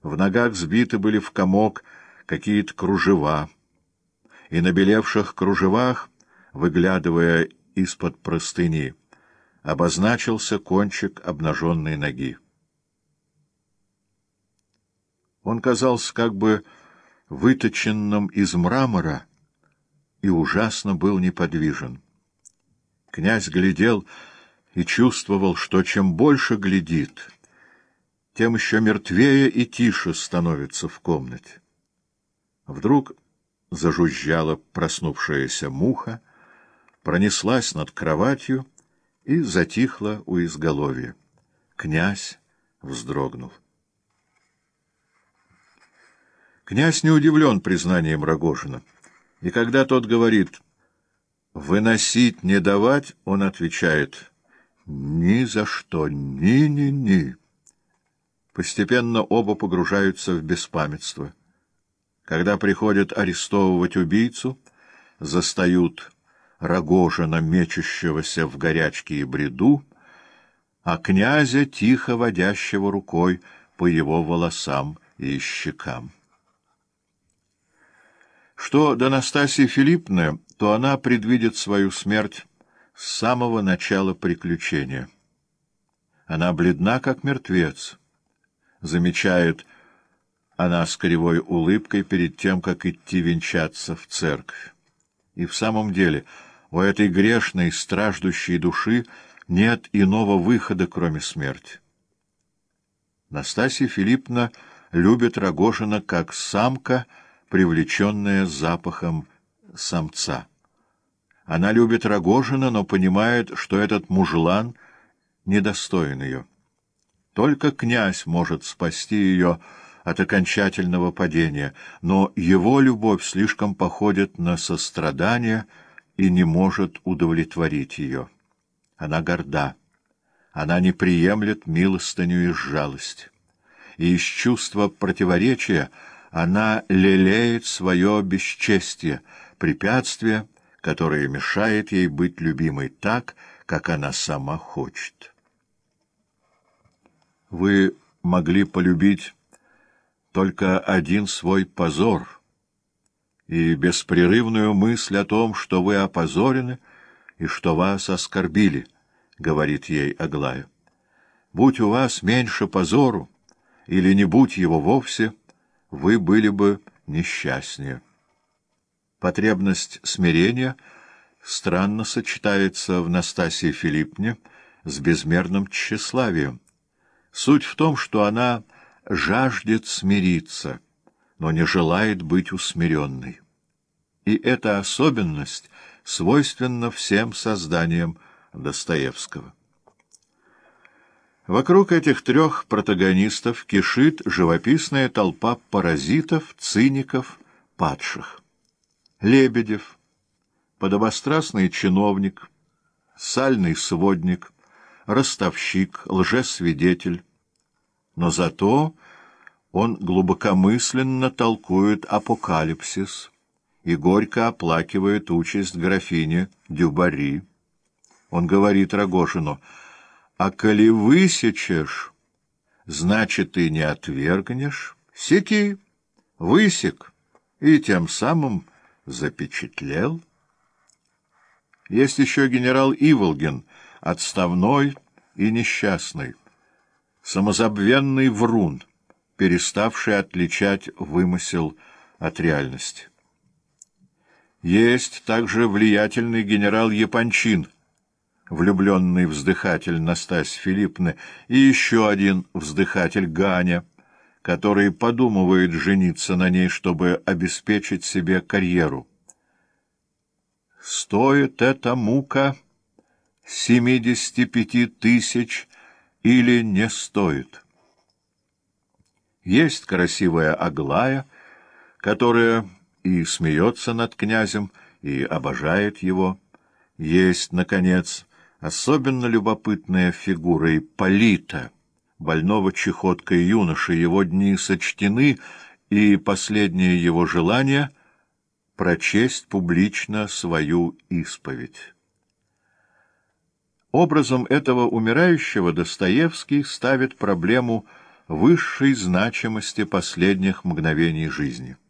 В ногах сбиты были в комок какие-то кружева, и на белевших кружевах, выглядывая из-под простыни, обозначился кончик обнаженной ноги. Он казался как бы выточенным из мрамора и ужасно был неподвижен. Князь глядел и чувствовал, что чем больше глядит, тем еще мертвее и тише становится в комнате. Вдруг зажужжала проснувшаяся муха, пронеслась над кроватью и затихла у изголовья. Князь вздрогнул. Князь не удивлен признанием Рогожина, и когда тот говорит «выносить не давать», он отвечает «ни за что, ни-ни-ни». Постепенно оба погружаются в беспамятство. Когда приходят арестовывать убийцу, застают Рогожина, мечущегося в горячке и бреду, а князя, тихо водящего рукой по его волосам и щекам. Что до Настасьи Филипповны, то она предвидит свою смерть с самого начала приключения. Она бледна, как мертвец. Замечает она с кривой улыбкой перед тем, как идти венчаться в церковь. И в самом деле у этой грешной, страждущей души нет иного выхода, кроме смерти. Настасья Филипповна любит Рогожина как самка, привлеченная запахом самца. Она любит Рогожина, но понимает, что этот мужлан недостоин ее. Только князь может спасти ее от окончательного падения, но его любовь слишком походит на сострадание и не может удовлетворить ее. Она горда, она не приемлет милостыню из жалости, и из чувства противоречия она лелеет свое бесчестие, препятствие, которое мешает ей быть любимой так, как она сама хочет. Вы могли полюбить только один свой позор и беспрерывную мысль о том, что вы опозорены и что вас оскорбили, — говорит ей Аглая. Будь у вас меньше позору, или не будь его вовсе, вы были бы несчастнее. Потребность смирения странно сочетается в Настасье Филипповне с безмерным тщеславием. Суть в том, что она жаждет смириться, но не желает быть усмиренной. И эта особенность свойственна всем созданиям Достоевского. Вокруг этих трех протагонистов кишит живописная толпа паразитов, циников, падших. Лебедев, подобострастный чиновник, сальный сводник, ростовщик, лжесвидетель, но зато он глубокомысленно толкует апокалипсис и горько оплакивает участь графини Дюбари. Он говорит Рогожину: «А коли высечешь, значит, и не отвергнешь. Секи, высек, и тем самым запечатлел». Есть еще генерал Иволгин, отставной и несчастный, самозабвенный врун, переставший отличать вымысел от реальности. Есть также влиятельный генерал Япончин, влюбленный вздыхатель Настасьи Филипповны, и еще один вздыхатель Ганя, который подумывает жениться на ней, чтобы обеспечить себе карьеру. Стоит эта мука 75 тысяч или не стоит? Есть красивая Аглая, которая и смеется над князем, и обожает его. Есть, наконец, особенно любопытная фигура Ипполита, больного чахоткой юноши. Его дни сочтены, и последнее его желание — прочесть публично свою исповедь. Образом этого умирающего Достоевский ставит проблему высшей значимости последних мгновений жизни.